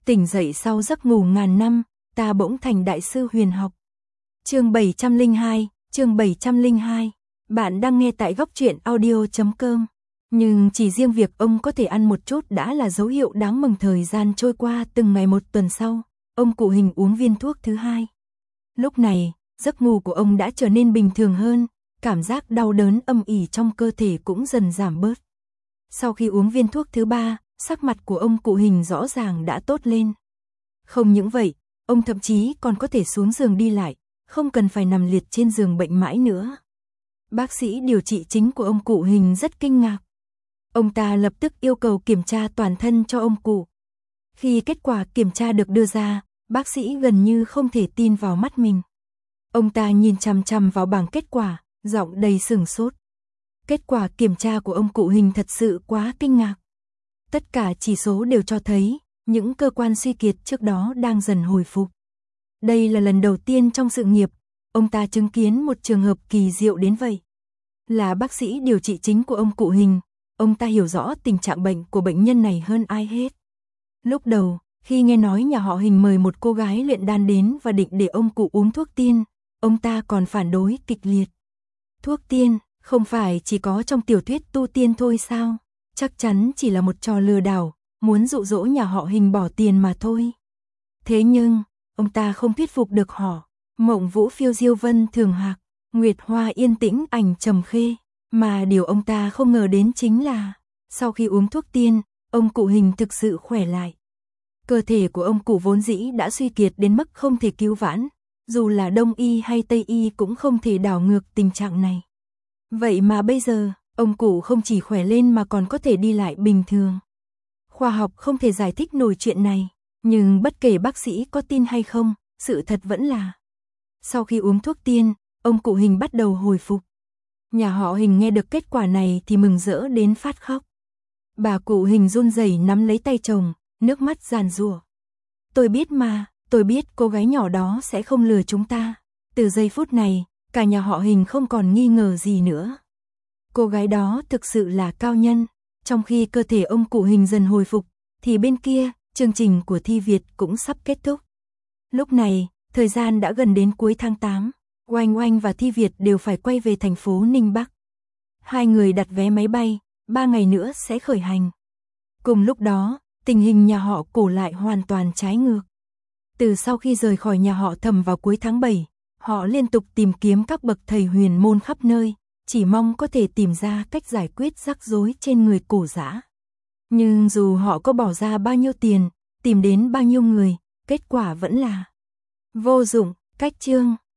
Tỉnh dậy sau giấc ngủ ngàn năm, ta bỗng thành đại sư huyền học. Chương 702. Bạn đang nghe tại góc truyện audio.com. Nhưng chỉ riêng việc ông có thể ăn một chút đã là dấu hiệu đáng mừng. Thời gian trôi qua từng ngày. Một tuần sau, ông cụ Hình uống viên thuốc thứ hai. Lúc này, giấc ngủ của ông đã trở nên bình thường hơn, cảm giác đau đớn âm ỉ trong cơ thể cũng dần giảm bớt. Sau khi uống viên thuốc thứ ba, sắc mặt của ông cụ Hình rõ ràng đã tốt lên. Không những vậy, ông thậm chí còn có thể xuống giường đi lại, không cần phải nằm liệt trên giường bệnh mãi nữa. Bác sĩ điều trị chính của ông cụ Hình rất kinh ngạc. Ông ta lập tức yêu cầu kiểm tra toàn thân cho ông cụ. Khi kết quả kiểm tra được đưa ra, bác sĩ gần như không thể tin vào mắt mình. Ông ta nhìn chằm chằm vào bảng kết quả, giọng đầy sửng sốt. Kết quả kiểm tra của ông cụ Hình thật sự quá kinh ngạc. Tất cả chỉ số đều cho thấy, những cơ quan suy kiệt trước đó đang dần hồi phục. Đây là lần đầu tiên trong sự nghiệp, ông ta chứng kiến một trường hợp kỳ diệu đến vậy. Là bác sĩ điều trị chính của ông cụ Hình, ông ta hiểu rõ tình trạng bệnh của bệnh nhân này hơn ai hết. Lúc đầu, khi nghe nói nhà họ Hình mời một cô gái luyện đan đến và định để ông cụ uống thuốc tiên, ông ta còn phản đối kịch liệt. Thuốc tiên, không phải chỉ có trong tiểu thuyết tu tiên thôi sao? Chắc chắn chỉ là một trò lừa đảo, muốn dụ dỗ nhà họ Hình bỏ tiền mà thôi. Thế nhưng, ông ta không thuyết phục được họ. Mộng vũ phiêu diêu vân thường hạc, nguyệt hoa yên tĩnh ảnh trầm khê. Mà điều ông ta không ngờ đến chính là, sau khi uống thuốc tiên, ông cụ Hình thực sự khỏe lại. Cơ thể của ông cụ vốn dĩ đã suy kiệt đến mức không thể cứu vãn, dù là Đông y hay Tây y cũng không thể đảo ngược tình trạng này. Vậy mà bây giờ, ông cụ không chỉ khỏe lên mà còn có thể đi lại bình thường. Khoa học không thể giải thích nổi chuyện này, nhưng bất kể bác sĩ có tin hay không, sự thật vẫn là sau khi uống thuốc tiên, ông cụ Hình bắt đầu hồi phục. Nhà họ Hình nghe được kết quả này thì mừng rỡ đến phát khóc. Bà cụ Hình run rẩy nắm lấy tay chồng, nước mắt giàn giụa. Tôi biết mà, tôi biết cô gái nhỏ đó sẽ không lừa chúng ta. Từ giây phút này, cả nhà họ Hình không còn nghi ngờ gì nữa. Cô gái đó thực sự là cao nhân. Trong khi cơ thể ông cụ Hình dần hồi phục, thì bên kia, chương trình của thi Việt cũng sắp kết thúc. Lúc này, thời gian đã gần đến cuối tháng 8. Oanh Oanh và Thi Việt đều phải quay về thành phố Ninh Bắc. Hai người đặt vé máy bay, 3 ngày nữa sẽ khởi hành. Cùng lúc đó, tình hình nhà họ Cổ lại hoàn toàn trái ngược. Từ sau khi rời khỏi nhà họ Thẩm vào cuối tháng 7, họ liên tục tìm kiếm các bậc thầy huyền môn khắp nơi, chỉ mong có thể tìm ra cách giải quyết rắc rối trên người Cổ Dã. Nhưng dù họ có bỏ ra bao nhiêu tiền, tìm đến bao nhiêu người, kết quả vẫn là vô dụng. Cách chương